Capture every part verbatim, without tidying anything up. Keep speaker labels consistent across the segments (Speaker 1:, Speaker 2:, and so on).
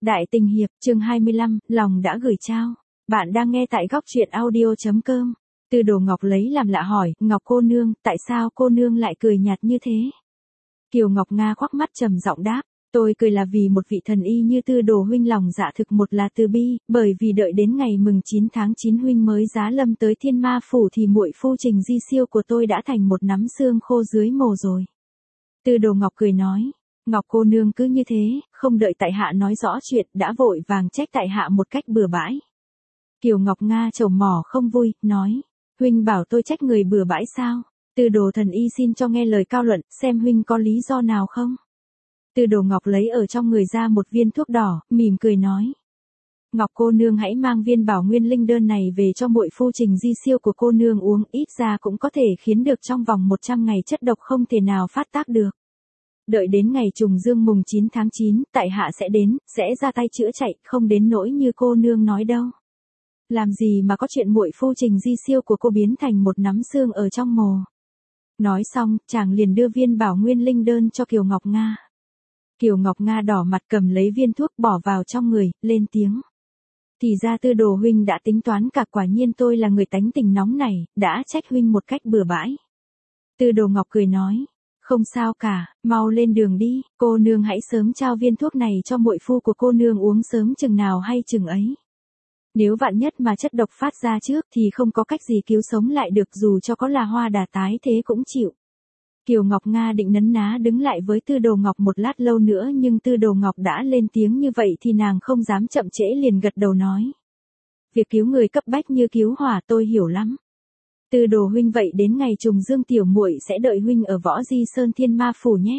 Speaker 1: Đại tình hiệp, chương hai mươi lăm, lòng đã gửi trao. Bạn đang nghe tại góc truyện audio.com. Tư Đồ Ngọc lấy làm lạ hỏi, Ngọc cô nương, tại sao cô nương lại cười nhạt như thế? Kiều Ngọc Nga khoác mắt trầm giọng đáp, tôi cười là vì một vị thần y như Tư Đồ huynh lòng dạ thực một là từ bi, bởi vì đợi đến ngày mừng chín tháng chín huynh mới giá lâm tới Thiên Ma phủ thì muội phu Trình Di Siêu của tôi đã thành một nắm xương khô dưới mồ rồi. Tư Đồ Ngọc cười nói, Ngọc cô nương cứ như thế, không đợi tại hạ nói rõ chuyện, đã vội vàng trách tại hạ một cách bừa bãi. Kiều Ngọc Nga trầu mỏ không vui, nói, huynh bảo tôi trách người bừa bãi sao? Tư Đồ thần y xin cho nghe lời cao luận, xem huynh có lý do nào không? Tư Đồ Ngọc lấy ở trong người ra một viên thuốc đỏ, mỉm cười nói, Ngọc cô nương hãy mang viên bảo nguyên linh đơn này về cho muội phu Trình Di Siêu của cô nương uống, ít ra cũng có thể khiến được trong vòng một trăm ngày chất độc không thể nào phát tác được. Đợi đến ngày trùng dương mùng chín tháng chín, tại hạ sẽ đến, sẽ ra tay chữa chạy, không đến nỗi như cô nương nói đâu. Làm gì mà có chuyện muội phu Trình Di Siêu của cô biến thành một nắm xương ở trong mồ. Nói xong, chàng liền đưa viên bảo nguyên linh đơn cho Kiều Ngọc Nga. Kiều Ngọc Nga đỏ mặt cầm lấy viên thuốc bỏ vào trong người, lên tiếng. Thì ra Tư Đồ huynh đã tính toán cả, quả nhiên tôi là người tánh tình nóng này, đã trách huynh một cách bừa bãi. Tư Đồ Ngọc cười nói, không sao cả, mau lên đường đi, cô nương hãy sớm trao viên thuốc này cho muội phu của cô nương uống sớm chừng nào hay chừng ấy. Nếu vạn nhất mà chất độc phát ra trước thì không có cách gì cứu sống lại được, dù cho có là hoa đà tái thế cũng chịu. Kiều Ngọc Nga định nấn ná đứng lại với Tư Đồ Ngọc một lát lâu nữa, nhưng Tư Đồ Ngọc đã lên tiếng như vậy thì nàng không dám chậm trễ, liền gật đầu nói. Việc cứu người cấp bách như cứu hỏa tôi hiểu lắm. Tư Đồ huynh, vậy đến ngày trùng dương tiểu muội sẽ đợi huynh ở Võ Di Sơn Thiên Ma phủ nhé.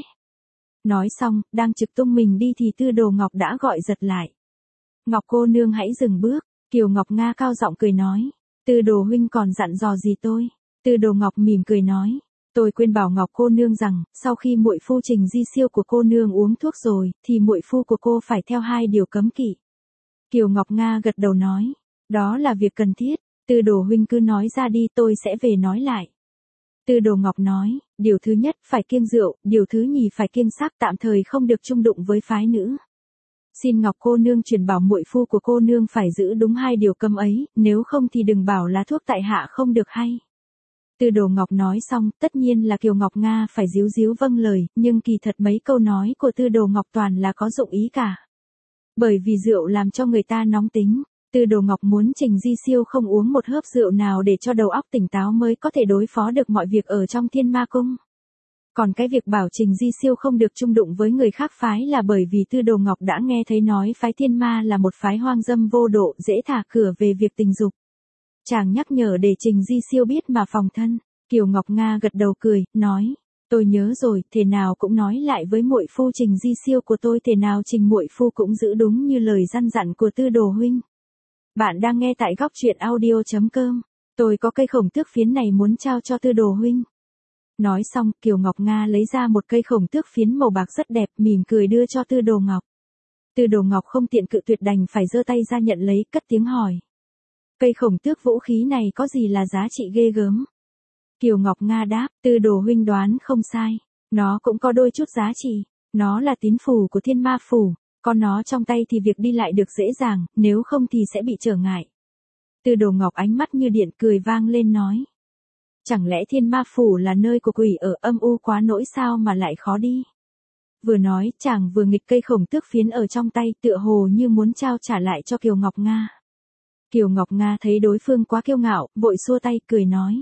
Speaker 1: Nói xong, đang trực tung mình đi thì Tư Đồ Ngọc đã gọi giật lại. Ngọc cô nương hãy dừng bước. Kiều Ngọc Nga cao giọng cười nói, Tư Đồ huynh còn dặn dò gì tôi? Tư Đồ Ngọc mỉm cười nói, tôi quên bảo Ngọc cô nương rằng, sau khi muội phu Trình Di Siêu của cô nương uống thuốc rồi, thì muội phu của cô phải theo hai điều cấm kỵ. Kiều Ngọc Nga gật đầu nói, đó là việc cần thiết. Tư Đồ huynh cứ nói ra đi, tôi sẽ về nói lại. Tư Đồ Ngọc nói, điều thứ nhất phải kiêng rượu, điều thứ nhì phải kiêng sắc, tạm thời không được chung đụng với phái nữ. Xin Ngọc cô nương truyền bảo muội phu của cô nương phải giữ đúng hai điều cấm ấy, nếu không thì đừng bảo là thuốc tại hạ không được hay. Tư Đồ Ngọc nói xong, tất nhiên là Kiều Ngọc Nga phải díu díu vâng lời, nhưng kỳ thật mấy câu nói của Tư Đồ Ngọc toàn là có dụng ý cả. Bởi vì rượu làm cho người ta nóng tính. Tư Đồ Ngọc muốn Trình Di Siêu không uống một hớp rượu nào để cho đầu óc tỉnh táo mới có thể đối phó được mọi việc ở trong Thiên Ma cung. Còn cái việc bảo Trình Di Siêu không được chung đụng với người khác phái là bởi vì Tư Đồ Ngọc đã nghe thấy nói phái Thiên Ma là một phái hoang dâm vô độ, dễ thả cửa về việc tình dục. Chàng nhắc nhở để Trình Di Siêu biết mà phòng thân. Kiều Ngọc Nga gật đầu cười, nói, tôi nhớ rồi, thể nào cũng nói lại với muội phu Trình Di Siêu của tôi, thể nào Trình muội phu cũng giữ đúng như lời răn dặn của Tư Đồ huynh. Bạn đang nghe tại góc truyện audio.com. Tôi có cây khổng tước phiến này muốn trao cho Tư Đồ huynh. Nói xong, Kiều Ngọc Nga lấy ra một cây khổng tước phiến màu bạc rất đẹp, mỉm cười đưa cho Tư Đồ Ngọc. Tư Đồ Ngọc không tiện cự tuyệt, đành phải giơ tay ra nhận lấy, cất tiếng hỏi. Cây khổng tước vũ khí này có gì là giá trị ghê gớm? Kiều Ngọc Nga đáp, Tư Đồ huynh đoán không sai. Nó cũng có đôi chút giá trị. Nó là tín phù của Thiên Ma phủ. Có nó trong tay thì việc đi lại được dễ dàng, nếu không thì sẽ bị trở ngại. Tư Đồ Ngọc ánh mắt như điện, cười vang lên nói. Chẳng lẽ Thiên Ma phủ là nơi của quỷ ở, âm u quá nỗi sao mà lại khó đi? Vừa nói, chàng vừa nghịch cây khổng tước phiến ở trong tay, tựa hồ như muốn trao trả lại cho Kiều Ngọc Nga. Kiều Ngọc Nga thấy đối phương quá kiêu ngạo, vội xua tay, cười nói.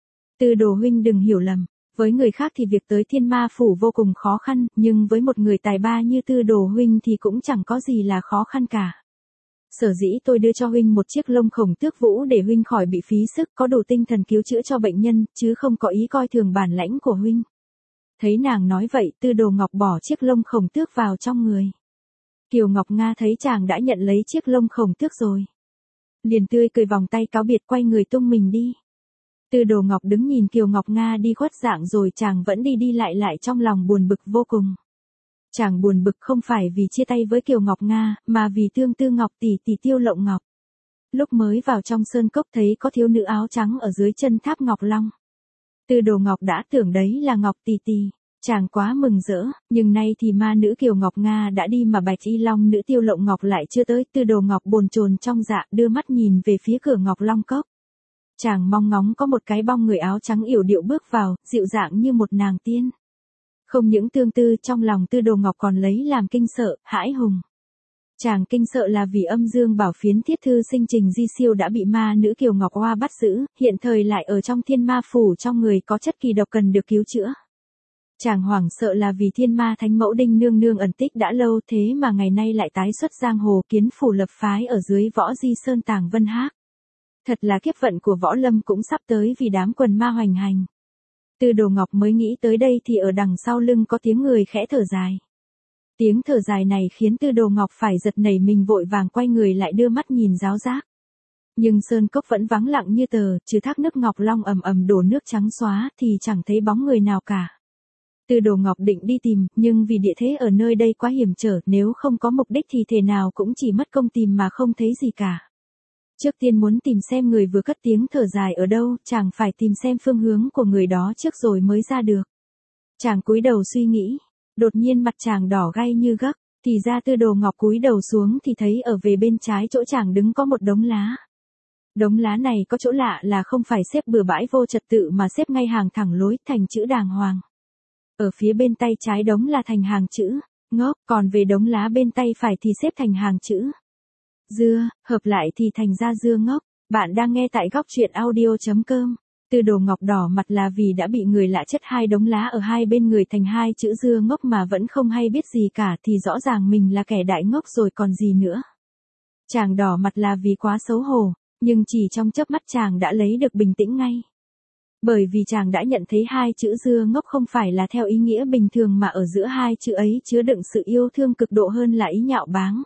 Speaker 1: Tư Đồ huynh đừng hiểu lầm. Với người khác thì việc tới Thiên Ma phủ vô cùng khó khăn, nhưng với một người tài ba như Tư Đồ huynh thì cũng chẳng có gì là khó khăn cả. Sở dĩ tôi đưa cho huynh một chiếc lông khổng tước vũ để huynh khỏi bị phí sức, có đủ tinh thần cứu chữa cho bệnh nhân, chứ không có ý coi thường bản lãnh của huynh. Thấy nàng nói vậy, Tư Đồ Ngọc bỏ chiếc lông khổng tước vào trong người. Kiều Ngọc Nga thấy chàng đã nhận lấy chiếc lông khổng tước rồi, liền tươi cười vòng tay cáo biệt, quay người tung mình đi. Tư Đồ Ngọc đứng nhìn Kiều Ngọc Nga đi khuất dạng rồi chàng vẫn đi đi lại lại trong lòng buồn bực vô cùng. Chàng buồn bực không phải vì chia tay với Kiều Ngọc Nga, mà vì thương Tư Ngọc tỷ tỷ Tiêu Lộng Ngọc. Lúc mới vào trong sơn cốc thấy có thiếu nữ áo trắng ở dưới chân tháp Ngọc Long. Tư Đồ Ngọc đã tưởng đấy là Ngọc tỷ tỷ. Chàng quá mừng rỡ, nhưng nay thì ma nữ Kiều Ngọc Nga đã đi mà Bạch Y Long nữ Tiêu Lộng Ngọc lại chưa tới. Tư Đồ Ngọc bồn chồn trong dạ, đưa mắt nhìn về phía cửa Ngọc Long Cốc. Chàng mong ngóng có một cái bóng người áo trắng yểu điệu bước vào, dịu dàng như một nàng tiên. Không những tương tư, trong lòng Tư Đồ Ngọc còn lấy làm kinh sợ, hãi hùng. Chàng kinh sợ là vì âm dương bảo phiến thiết thư sinh Trình Di Siêu đã bị ma nữ Kiều Ngọc Hoa bắt giữ, hiện thời lại ở trong thiên ma phủ, trong người có chất kỳ độc cần được cứu chữa. Chàng hoảng sợ là vì thiên ma thánh mẫu Đinh Nương Nương ẩn tích đã lâu, thế mà ngày nay lại tái xuất giang hồ, kiến phủ lập phái ở dưới Võ Di Sơn Tàng Vân Hác. Thật là kiếp vận của Võ Lâm cũng sắp tới vì đám quần ma hoành hành. Tư Đồ Ngọc mới nghĩ tới đây thì ở đằng sau lưng có tiếng người khẽ thở dài. Tiếng thở dài này khiến Tư Đồ Ngọc phải giật nảy mình, vội vàng quay người lại đưa mắt nhìn giáo giác. Nhưng sơn cốc vẫn vắng lặng như tờ, trừ thác nước Ngọc Long ầm ầm đổ nước trắng xóa thì chẳng thấy bóng người nào cả. Tư Đồ Ngọc định đi tìm, nhưng vì địa thế ở nơi đây quá hiểm trở, nếu không có mục đích thì thể nào cũng chỉ mất công tìm mà không thấy gì cả. Trước tiên muốn tìm xem người vừa cất tiếng thở dài ở đâu, chàng phải tìm xem phương hướng của người đó trước rồi mới ra được. Chàng cúi đầu suy nghĩ, đột nhiên mặt chàng đỏ gay như gấc, thì ra Tư Đồ Ngọc cúi đầu xuống thì thấy ở về bên trái chỗ chàng đứng có một đống lá. Đống lá này có chỗ lạ là không phải xếp bừa bãi vô trật tự mà xếp ngay hàng thẳng lối thành chữ đàng hoàng. Ở phía bên tay trái đống là thành hàng chữ ngốc, còn về đống lá bên tay phải thì xếp thành hàng chữ dưa, hợp lại thì thành ra dưa ngốc. Bạn đang nghe tại góc truyện audio chấm com. Tư Đồ Ngọc đỏ mặt là vì đã bị người lạ chất hai đống lá ở hai bên người thành hai chữ dưa ngốc mà vẫn không hay biết gì cả, thì rõ ràng mình là kẻ đại ngốc rồi còn gì nữa. Chàng đỏ mặt là vì quá xấu hổ, nhưng chỉ trong chớp mắt chàng đã lấy được bình tĩnh ngay. Bởi vì chàng đã nhận thấy hai chữ dưa ngốc không phải là theo ý nghĩa bình thường mà ở giữa hai chữ ấy chứa đựng sự yêu thương cực độ hơn là ý nhạo báng.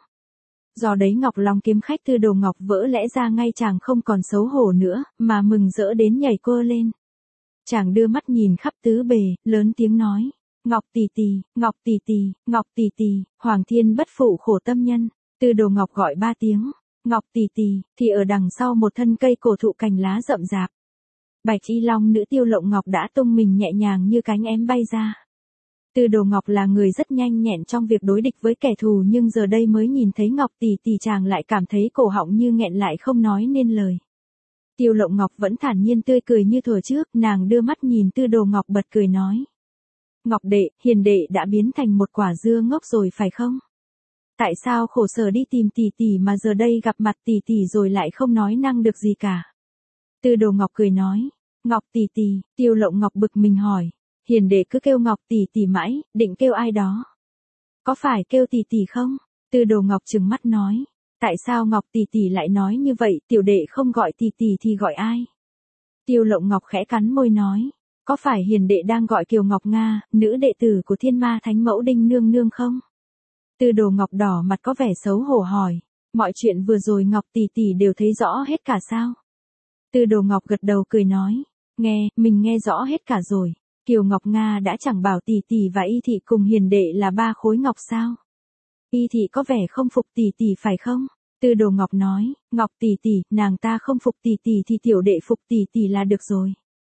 Speaker 1: Do đấy Ngọc Long kiếm khách Tư Đồ Ngọc vỡ lẽ ra ngay chàng không còn xấu hổ nữa, mà mừng rỡ đến nhảy cơ lên. Chàng đưa mắt nhìn khắp tứ bề, lớn tiếng nói, Ngọc tỷ tỷ, Ngọc tỷ tỷ, Ngọc tỷ tỷ, Hoàng Thiên bất phụ khổ tâm nhân. Tư Đồ Ngọc gọi ba tiếng, Ngọc tỷ tỷ, thì ở đằng sau một thân cây cổ thụ cành lá rậm rạp. Bạch Y Long nữ Tiêu Lộng Ngọc đã tung mình nhẹ nhàng như cánh én bay ra. Tư Đồ Ngọc là người rất nhanh nhẹn trong việc đối địch với kẻ thù, nhưng giờ đây mới nhìn thấy Ngọc tỷ tỷ chàng lại cảm thấy cổ họng như nghẹn lại không nói nên lời. Tiêu Lộng Ngọc vẫn thản nhiên tươi cười như thuở trước, nàng đưa mắt nhìn Tư Đồ Ngọc bật cười nói. Ngọc đệ, hiền đệ đã biến thành một quả dưa ngốc rồi phải không? Tại sao khổ sở đi tìm tỷ tỷ mà giờ đây gặp mặt tỷ tỷ rồi lại không nói năng được gì cả? Tư Đồ Ngọc cười nói, Ngọc tỷ tỷ. Tiêu Lộng Ngọc bực mình hỏi, hiền đệ cứ kêu Ngọc tỷ tỷ mãi, định kêu ai đó? Có phải kêu tỷ tỷ không? Tư Đồ Ngọc trừng mắt nói, tại sao Ngọc tỷ tỷ lại nói như vậy, tiểu đệ không gọi tỷ tỷ thì gọi ai? Tiêu Lộng Ngọc khẽ cắn môi nói, có phải hiền đệ đang gọi Kiều Ngọc Nga, nữ đệ tử của Thiên Ma Thánh Mẫu Đinh Nương Nương không? Tư Đồ Ngọc đỏ mặt có vẻ xấu hổ hỏi, mọi chuyện vừa rồi Ngọc tỷ tỷ đều thấy rõ hết cả sao? Tư Đồ Ngọc gật đầu cười nói, nghe, mình nghe rõ hết cả rồi. Kiều Ngọc Nga đã chẳng bảo tỷ tỷ và Y thị cùng hiền đệ là ba khối ngọc sao? Y thị có vẻ không phục tỷ tỷ phải không? Tư Đồ Ngọc nói, Ngọc tỷ tỷ, nàng ta không phục tỷ tỷ thì tiểu đệ phục tỷ tỷ là được rồi.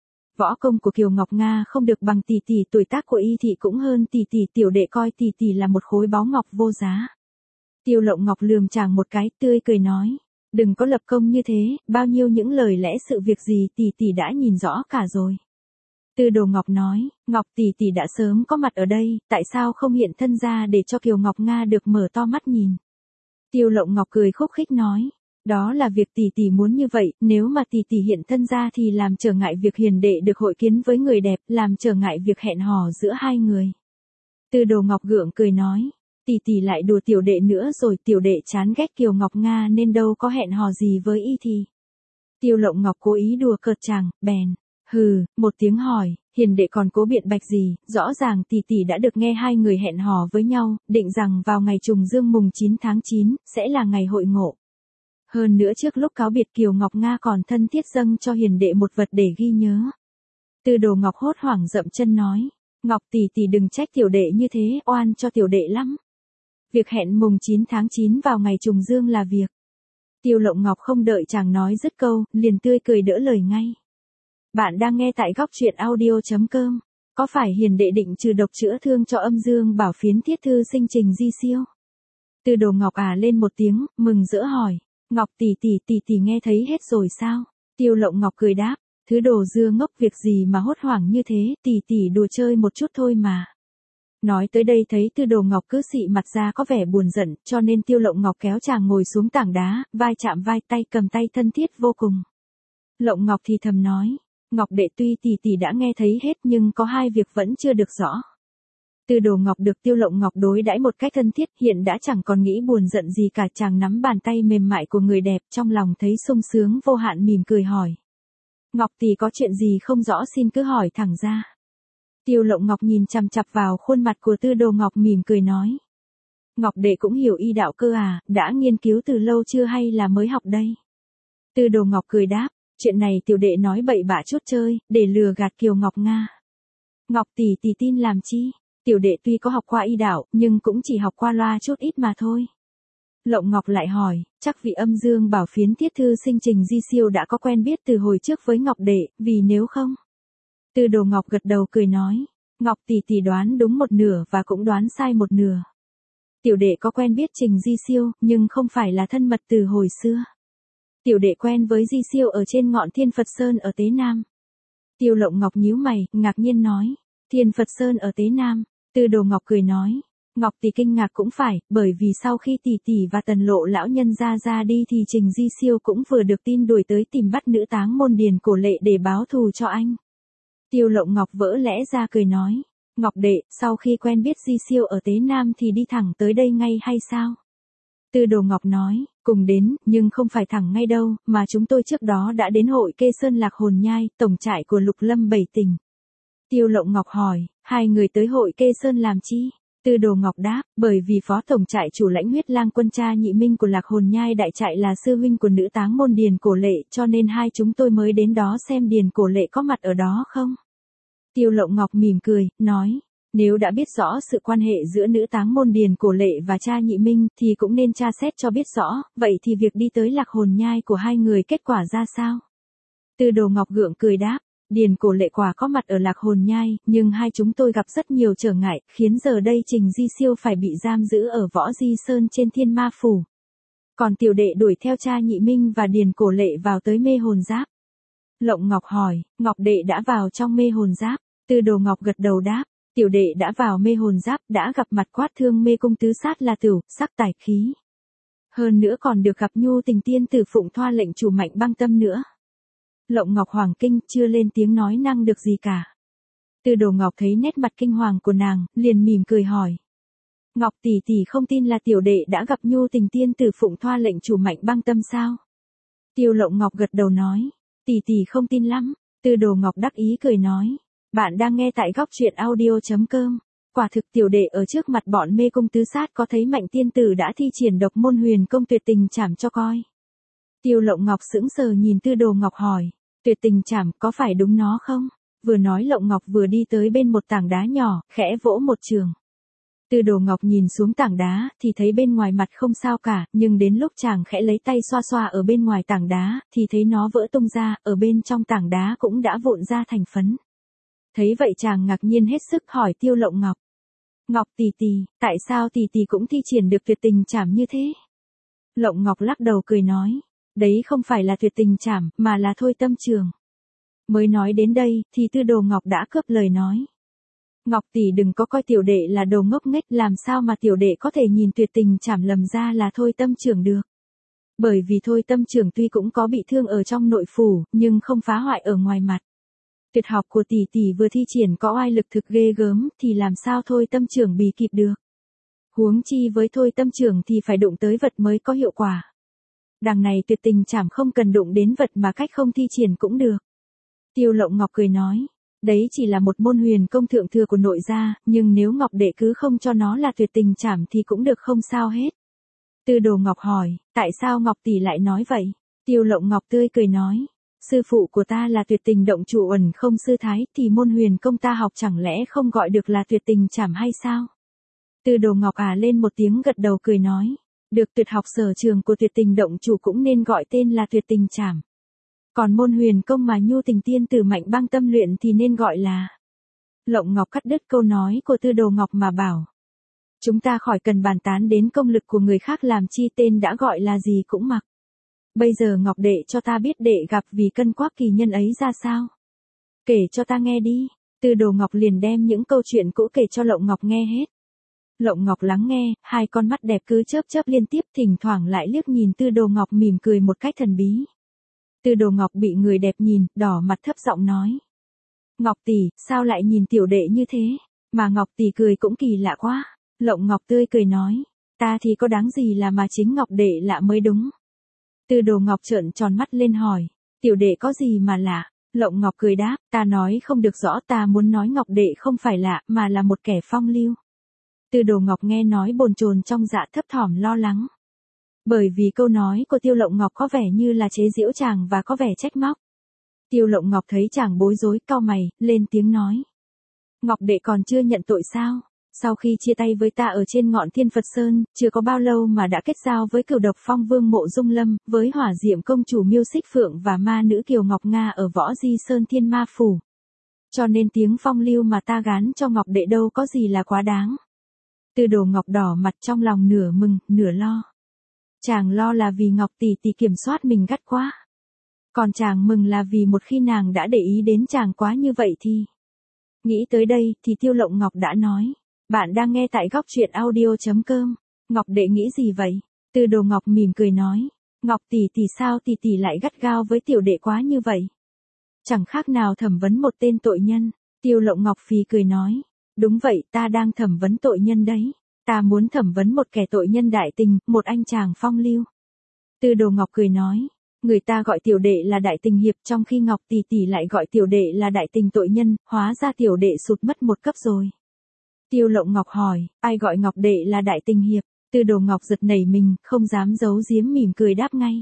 Speaker 1: Võ công của Kiều Ngọc Nga không được bằng tỷ tỷ, tuổi tác của Y thị cũng hơn tỷ tỷ, tiểu đệ coi tỷ tỷ là một khối báu ngọc vô giá. Tiêu Lộng Ngọc lườm chàng một cái, tươi cười nói, đừng có lập công như thế, bao nhiêu những lời lẽ sự việc gì tỷ tỷ đã nhìn rõ cả rồi. Tư Đồ Ngọc nói, Ngọc tỷ tỷ đã sớm có mặt ở đây, tại sao không hiện thân ra để cho Kiều Ngọc Nga được mở to mắt nhìn? Tiêu Lộng Ngọc cười khúc khích nói, đó là việc tỷ tỷ muốn như vậy, nếu mà tỷ tỷ hiện thân ra thì làm trở ngại việc hiền đệ được hội kiến với người đẹp, làm trở ngại việc hẹn hò giữa hai người. Tư Đồ Ngọc gượng cười nói, tỷ tỷ lại đùa tiểu đệ nữa rồi, tiểu đệ chán ghét Kiều Ngọc Nga nên đâu có hẹn hò gì với Y thì. Tiêu Lộng Ngọc cố ý đùa cợt chàng, bèn, hừ, một tiếng hỏi, hiền đệ còn cố biện bạch gì, rõ ràng tỷ tỷ đã được nghe hai người hẹn hò với nhau, định rằng vào ngày trùng dương mùng chín tháng chín, sẽ là ngày hội ngộ. Hơn nữa trước lúc cáo biệt Kiều Ngọc Nga còn thân thiết dâng cho hiền đệ một vật để ghi nhớ. Tư Đồ Ngọc hốt hoảng dậm chân nói, Ngọc tỷ tỷ đừng trách tiểu đệ như thế, oan cho tiểu đệ lắm. Việc hẹn mùng chín tháng chín vào ngày trùng dương là việc. Tiêu Lộng Ngọc không đợi chàng nói dứt câu, liền tươi cười đỡ lời ngay. Bạn đang nghe tại góc truyện audio chấm com. Có phải hiền đệ định trừ độc chữa thương cho âm dương bảo phiến thiết thư sinh Trình Di Siêu? Tư Đồ Ngọc à lên một tiếng, mừng rỡ hỏi. Ngọc tỷ tỷ tỷ tỷ nghe thấy hết rồi sao? Tiêu Lộng Ngọc cười đáp. Thứ đồ dưa ngốc, việc gì mà hốt hoảng như thế, tỷ tỷ đùa chơi một chút thôi mà. Nói tới đây thấy Tư Đồ Ngọc cứ xị mặt ra có vẻ buồn giận, cho nên Tiêu Lộng Ngọc kéo chàng ngồi xuống tảng đá, vai chạm vai, tay cầm tay thân thiết vô cùng. Lộng Ngọc thì thầm nói. Ngọc đệ, tuy tỷ tỷ đã nghe thấy hết nhưng có hai việc vẫn chưa được rõ. Tư Đồ Ngọc được Tiêu Lộng Ngọc đối đãi một cách thân thiết, hiện đã chẳng còn nghĩ buồn giận gì cả, chàng nắm bàn tay mềm mại của người đẹp, trong lòng thấy sung sướng vô hạn, mỉm cười hỏi. Ngọc tỷ có chuyện gì không rõ xin cứ hỏi thẳng ra. Tiêu Lộng Ngọc nhìn chằm chằm vào khuôn mặt của Tư Đồ Ngọc mỉm cười nói. Ngọc đệ cũng hiểu y đạo cơ à, đã nghiên cứu từ lâu chưa hay là mới học đây? Tư Đồ Ngọc cười đáp, chuyện này tiểu đệ nói bậy bạ chút chơi, để lừa gạt Kiều Ngọc Nga. Ngọc tỷ tỷ tin làm chi? Tiểu đệ tuy có học qua y đạo, nhưng cũng chỉ học qua loa chút ít mà thôi. Lộng Ngọc lại hỏi, chắc vị âm dương bảo phiến thiết thư sinh Trình Di Siêu đã có quen biết từ hồi trước với Ngọc đệ, vì nếu không. Tư Đồ Ngọc gật đầu cười nói, Ngọc tỷ tỷ đoán đúng một nửa và cũng đoán sai một nửa. Tiểu đệ có quen biết Trình Di Siêu, nhưng không phải là thân mật từ hồi xưa. Tiểu đệ quen với Di Siêu ở trên ngọn Thiên Phật Sơn ở Tế Nam. Tiêu Lộng Ngọc nhíu mày, ngạc nhiên nói, Thiên Phật Sơn ở Tế Nam. Tư Đồ Ngọc cười nói, Ngọc tỷ kinh ngạc cũng phải, bởi vì sau khi tỷ tỷ và Tần Lộ lão nhân ra ra đi thì Trình Di Siêu cũng vừa được tin đuổi tới tìm bắt nữ táng môn Điền Cổ Lệ để báo thù cho anh. Tiêu Lộng Ngọc vỡ lẽ ra cười nói, Ngọc đệ, sau khi quen biết Di Siêu ở Tế Nam thì đi thẳng tới đây ngay hay sao? Tư Đồ Ngọc nói, cùng đến, nhưng không phải thẳng ngay đâu, mà chúng tôi trước đó đã đến hội Kê Sơn Lạc Hồn Nhai, tổng trại của Lục Lâm Bảy Tỉnh. Tiêu Lộng Ngọc hỏi, hai người tới hội Kê Sơn làm chi? Tư Đồ Ngọc đáp, bởi vì phó tổng trại chủ lãnh Huyết Lang quân cha Nhị Minh của Lạc Hồn Nhai đại trại là sư huynh của nữ táng môn Điền Cổ Lệ, cho nên hai chúng tôi mới đến đó xem Điền Cổ Lệ có mặt ở đó không. Tiêu Lộng Ngọc mỉm cười, nói, nếu đã biết rõ sự quan hệ giữa nữ táng môn Điền Cổ Lệ và cha Nhị Minh thì cũng nên tra xét cho biết rõ, vậy thì việc đi tới Lạc Hồn Nhai của hai người kết quả ra sao? Tư Đồ Ngọc gượng cười đáp, Điền Cổ Lệ quả có mặt ở Lạc Hồn Nhai, nhưng hai chúng tôi gặp rất nhiều trở ngại, khiến giờ đây Trình Di Siêu phải bị giam giữ ở Võ Di Sơn trên Thiên Ma Phủ. Còn tiểu đệ đuổi theo cha Nhị Minh và Điền Cổ Lệ vào tới Mê Hồn Giáp. Lộng Ngọc hỏi, Ngọc đệ đã vào trong Mê Hồn Giáp? Tư Đồ Ngọc gật đầu đáp, tiểu đệ đã vào Mê Hồn Giáp, đã gặp mặt Quát Thương Mê Cung tứ sát là Tửu, Sắc Tài Khí. Hơn nữa còn được gặp Nhu Tình tiên tử Phụng Thoa lệnh chủ Mạnh Băng Tâm nữa. Lộng Ngọc hoàng kinh, chưa lên tiếng nói năng được gì cả. Tư Đồ Ngọc thấy nét mặt kinh hoàng của nàng, liền mỉm cười hỏi. Ngọc tỷ tỷ không tin là tiểu đệ đã gặp Nhu Tình tiên tử Phụng Thoa lệnh chủ Mạnh Băng Tâm sao? Tiêu Lộng Ngọc gật đầu nói, tỷ tỷ không tin lắm. Tư Đồ Ngọc đắc ý cười nói, bạn đang nghe tại góc truyện audio chấm com. Quả thực tiểu đệ ở trước mặt bọn mê cung tứ sát có thấy Mạnh tiên tử đã thi triển độc môn huyền công tuyệt tình chảm cho coi. Tiêu Lộng Ngọc sững sờ nhìn Tư Đồ Ngọc hỏi, tuyệt tình chảm có phải đúng nó không? Vừa nói Lộng Ngọc vừa đi tới bên một tảng đá nhỏ, khẽ vỗ một trường. Tư Đồ Ngọc nhìn xuống tảng đá, thì thấy bên ngoài mặt không sao cả, nhưng đến lúc chàng khẽ lấy tay xoa xoa ở bên ngoài tảng đá, thì thấy nó vỡ tung ra, ở bên trong tảng đá cũng đã vụn ra thành phấn. Thấy vậy chàng ngạc nhiên hết sức hỏi Tiêu Lộng Ngọc. Ngọc tỷ tỷ, tại sao tỷ tỷ cũng thi triển được tuyệt tình chảm như thế? Lộng Ngọc lắc đầu cười nói, đấy không phải là tuyệt tình chảm, mà là thôi tâm trường. Mới nói đến đây, thì Tư Đồ Ngọc đã cướp lời nói. Ngọc tỷ đừng có coi tiểu đệ là đồ ngốc nghếch, làm sao mà tiểu đệ có thể nhìn tuyệt tình chảm lầm ra là thôi tâm trường được. Bởi vì thôi tâm trường tuy cũng có bị thương ở trong nội phủ, nhưng không phá hoại ở ngoài mặt. Tuyệt học của tỷ tỷ vừa thi triển có oai lực thực ghê gớm, thì làm sao thôi tâm trường bì kịp được. Huống chi với thôi tâm trường thì phải đụng tới vật mới có hiệu quả. Đằng này tuyệt tình chảm không cần đụng đến vật mà cách không thi triển cũng được. Tiêu Lộng Ngọc cười nói, đấy chỉ là một môn huyền công thượng thừa của nội gia, nhưng nếu Ngọc đệ cứ không cho nó là tuyệt tình chảm thì cũng được không sao hết. Tư Đồ Ngọc hỏi, tại sao Ngọc tỷ lại nói vậy? Tiêu Lộng Ngọc tươi cười nói, sư phụ của ta là tuyệt tình động chủ Uẩn Không sư thái, thì môn huyền công ta học chẳng lẽ không gọi được là tuyệt tình chảm hay sao? Tư Đồ Ngọc à lên một tiếng gật đầu cười nói, được, tuyệt học sở trường của tuyệt tình động chủ cũng nên gọi tên là tuyệt tình chảm. Còn môn huyền công mà Nhu Tình tiên tử Mạnh Băng Tâm luyện thì nên gọi là Lộng Ngọc cắt đứt câu nói của Tư Đồ Ngọc mà bảo. Chúng ta khỏi cần bàn tán đến công lực của người khác làm chi, tên đã gọi là gì cũng mặc. Bây giờ Ngọc đệ cho ta biết đệ gặp vì cân quắc kỳ nhân ấy ra sao. Kể cho ta nghe đi. Tư Đồ Ngọc liền đem những câu chuyện cũ kể cho Lộng Ngọc nghe hết. Lộng Ngọc lắng nghe, hai con mắt đẹp cứ chớp chớp liên tiếp, thỉnh thoảng lại liếc nhìn Tư Đồ Ngọc mỉm cười một cách thần bí. Tư Đồ Ngọc bị người đẹp nhìn, đỏ mặt thấp giọng nói. Ngọc tỷ, sao lại nhìn tiểu đệ như thế? Mà Ngọc tỷ cười cũng kỳ lạ quá. Lộng Ngọc tươi cười nói. Ta thì có đáng gì là mà chính Ngọc đệ lạ mới đúng. Tư Đồ Ngọc trợn tròn mắt lên hỏi. Tiểu đệ có gì mà lạ? Lộng Ngọc cười đáp. Ta nói không được rõ, ta muốn nói Ngọc đệ không phải lạ mà là một kẻ phong lưu. Tư Đồ Ngọc nghe nói bồn chồn trong dạ, thấp thỏm lo lắng. Bởi vì câu nói của Tiêu Lộng Ngọc có vẻ như là chế giễu chàng và có vẻ trách móc. Tiêu Lộng Ngọc thấy chàng bối rối, cau mày, lên tiếng nói. Ngọc đệ còn chưa nhận tội sao? Sau khi chia tay với ta ở trên ngọn Thiên Phật Sơn, chưa có bao lâu mà đã kết giao với Cửu Độc Phong Vương Mộ Dung Lâm, với Hỏa Diệm Công Chủ Miêu Xích Phượng và ma nữ Kiều Ngọc Nga ở Võ Di Sơn Thiên Ma Phủ. Cho nên tiếng phong lưu mà ta gán cho Ngọc đệ đâu có gì là quá đáng. Tư Đồ Ngọc đỏ mặt, trong lòng nửa mừng, nửa lo. Chàng lo là vì Ngọc tỷ tỷ kiểm soát mình gắt quá. Còn chàng mừng là vì một khi nàng đã để ý đến chàng quá như vậy thì... Nghĩ tới đây thì Tiêu Lộng Ngọc đã nói. Bạn đang nghe tại góc truyện audio.com. Ngọc đệ nghĩ gì vậy? Tư Đồ Ngọc mỉm cười nói. Ngọc tỷ tỷ sao tỷ tỷ lại gắt gao với tiểu đệ quá như vậy? Chẳng khác nào thẩm vấn một tên tội nhân. Tiêu Lộng Ngọc phì cười nói. Đúng vậy, ta đang thẩm vấn tội nhân đấy. Ta muốn thẩm vấn một kẻ tội nhân đại tình, một anh chàng phong lưu. Tư Đồ Ngọc cười nói. Người ta gọi tiểu đệ là đại tình hiệp, trong khi Ngọc tỷ tỷ lại gọi tiểu đệ là đại tình tội nhân, hóa ra tiểu đệ sụt mất một cấp rồi. Tiêu Lộng Ngọc hỏi, ai gọi Ngọc đệ là đại tình hiệp? Tư Đồ Ngọc giật nảy mình, không dám giấu giếm, mỉm cười đáp ngay.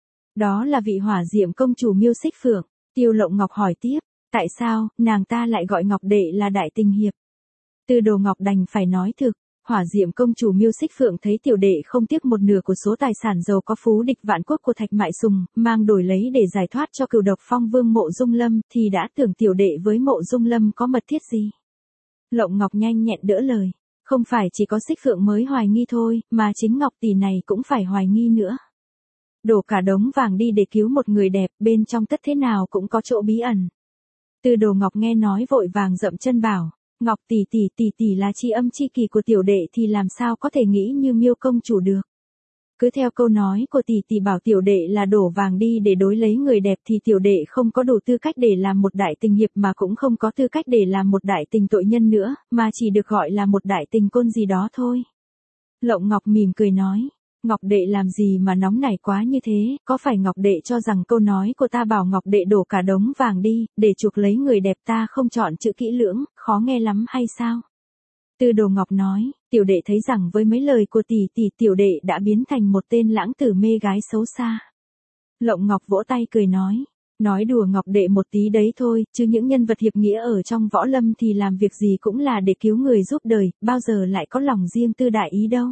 Speaker 1: Đó là vị Hỏa Diệm Công Chủ Miêu Xích Phượng. Tiêu Lộng Ngọc hỏi tiếp, tại sao nàng ta lại gọi Ngọc đệ là đại tình hiệp? Tư Đồ Ngọc đành phải nói thực. Hỏa Diệm Công Chủ Miêu Xích Phượng thấy tiểu đệ không tiếc một nửa của số tài sản giàu có phú địch vạn quốc của Thạch Mại Sùng, mang đổi lấy để giải thoát cho Cửu Độc Phong Vương Mộ Dung Lâm, thì đã tưởng tiểu đệ với Mộ Dung Lâm có mật thiết gì. Lộng Ngọc nhanh nhẹn đỡ lời. Không phải chỉ có Xích Phượng mới hoài nghi thôi, mà chính Ngọc tỷ này cũng phải hoài nghi nữa. Đổ cả đống vàng đi để cứu một người đẹp, bên trong tất thế nào cũng có chỗ bí ẩn. Tư Đồ Ngọc nghe nói vội vàng dậm chân bảo. Ngọc tỷ tỷ tỷ tỷ là tri âm tri kỷ của tiểu đệ thì làm sao có thể nghĩ như Miêu công chủ được. Cứ theo câu nói của tỷ tỷ bảo tiểu đệ là đổ vàng đi để đối lấy người đẹp thì tiểu đệ không có đủ tư cách để làm một đại tình hiệp, mà cũng không có tư cách để làm một đại tình tội nhân nữa, mà chỉ được gọi là một đại tình côn gì đó thôi. Lộng Ngọc mỉm cười nói. Ngọc đệ làm gì mà nóng nảy quá như thế, có phải Ngọc đệ cho rằng câu nói của ta bảo Ngọc đệ đổ cả đống vàng đi, để chuộc lấy người đẹp ta không chọn chữ kỹ lưỡng, khó nghe lắm hay sao? Tư Đồ Ngọc nói, tiểu đệ thấy rằng với mấy lời của tỷ tỷ tiểu đệ đã biến thành một tên lãng tử mê gái xấu xa. Lộng Ngọc vỗ tay cười nói, nói đùa Ngọc đệ một tí đấy thôi, chứ những nhân vật hiệp nghĩa ở trong võ lâm thì làm việc gì cũng là để cứu người giúp đời, bao giờ lại có lòng riêng tư đại ý đâu.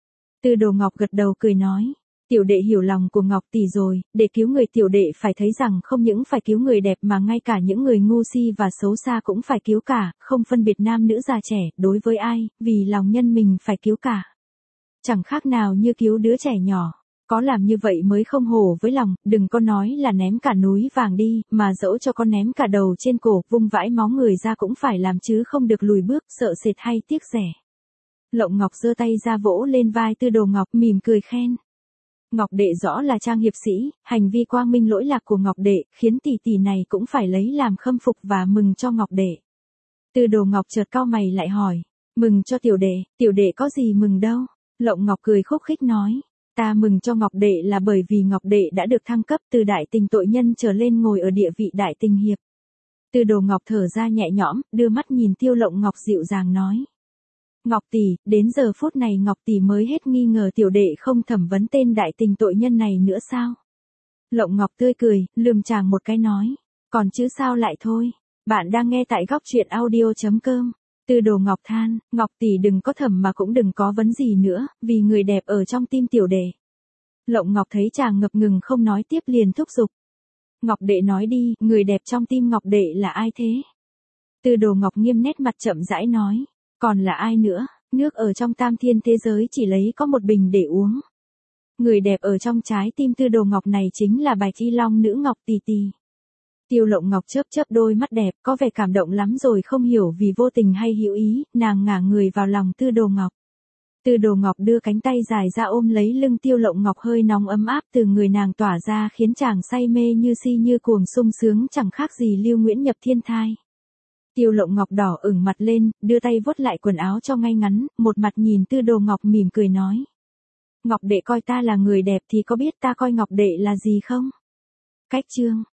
Speaker 1: Tư Đồ Ngọc gật đầu cười nói, tiểu đệ hiểu lòng của Ngọc tỷ rồi, để cứu người tiểu đệ phải thấy rằng không những phải cứu người đẹp mà ngay cả những người ngu si và xấu xa cũng phải cứu cả, không phân biệt nam nữ già trẻ, đối với ai, vì lòng nhân mình phải cứu cả. Chẳng khác nào như cứu đứa trẻ nhỏ, có làm như vậy mới không hổ với lòng, đừng có nói là ném cả núi vàng đi, mà dẫu cho con ném cả đầu trên cổ, vung vãi máu người ra cũng phải làm chứ không được lùi bước, sợ sệt hay tiếc rẻ. Lộng Ngọc giơ tay ra vỗ lên vai Tư Đồ Ngọc, mỉm cười khen. Ngọc đệ rõ là trang hiệp sĩ, hành vi quang minh lỗi lạc của Ngọc đệ, khiến tỷ tỷ này cũng phải lấy làm khâm phục và mừng cho Ngọc đệ. Tư Đồ Ngọc chợt cau mày lại hỏi, mừng cho tiểu đệ, tiểu đệ có gì mừng đâu? Lộng Ngọc cười khúc khích nói, ta mừng cho Ngọc đệ là bởi vì Ngọc đệ đã được thăng cấp từ đại tình tội nhân trở lên ngồi ở địa vị đại tình hiệp. Tư Đồ Ngọc thở ra nhẹ nhõm, đưa mắt nhìn Tiêu Lộng Ngọc dịu dàng nói. Ngọc tỷ, đến giờ phút này Ngọc tỷ mới hết nghi ngờ tiểu đệ không thẩm vấn tên đại tình tội nhân này nữa sao? Lộng Ngọc tươi cười, lườm chàng một cái nói, còn chứ sao lại thôi. Bạn đang nghe tại góc truyện audio.com. Tư Đồ Ngọc than, Ngọc tỷ đừng có thẩm mà cũng đừng có vấn gì nữa, vì người đẹp ở trong tim tiểu đệ. Lộng Ngọc thấy chàng ngập ngừng không nói tiếp liền thúc giục. Ngọc đệ nói đi, người đẹp trong tim Ngọc đệ là ai thế? Tư Đồ Ngọc nghiêm nét mặt chậm rãi nói. Còn là ai nữa, nước ở trong tam thiên thế giới chỉ lấy có một bình để uống. Người đẹp ở trong trái tim Tư Đồ Ngọc này chính là Bạch Y Long nữ Ngọc Tì Tì. Tiêu Lộng Ngọc chớp chớp đôi mắt đẹp, có vẻ cảm động lắm rồi không hiểu vì vô tình hay hữu ý, nàng ngả người vào lòng Tư Đồ Ngọc. Tư Đồ Ngọc đưa cánh tay dài ra ôm lấy lưng Tiêu Lộng Ngọc, hơi nóng ấm áp từ người nàng tỏa ra khiến chàng say mê như si như cuồng, sung sướng chẳng khác gì Lưu Nguyễn nhập thiên thai. Tiêu Lộng Ngọc đỏ ửng mặt lên, đưa tay vuốt lại quần áo cho ngay ngắn, một mặt nhìn Tư Đồ Ngọc mỉm cười nói. Ngọc đệ coi ta là người đẹp thì có biết ta coi Ngọc đệ là gì không? Cách chương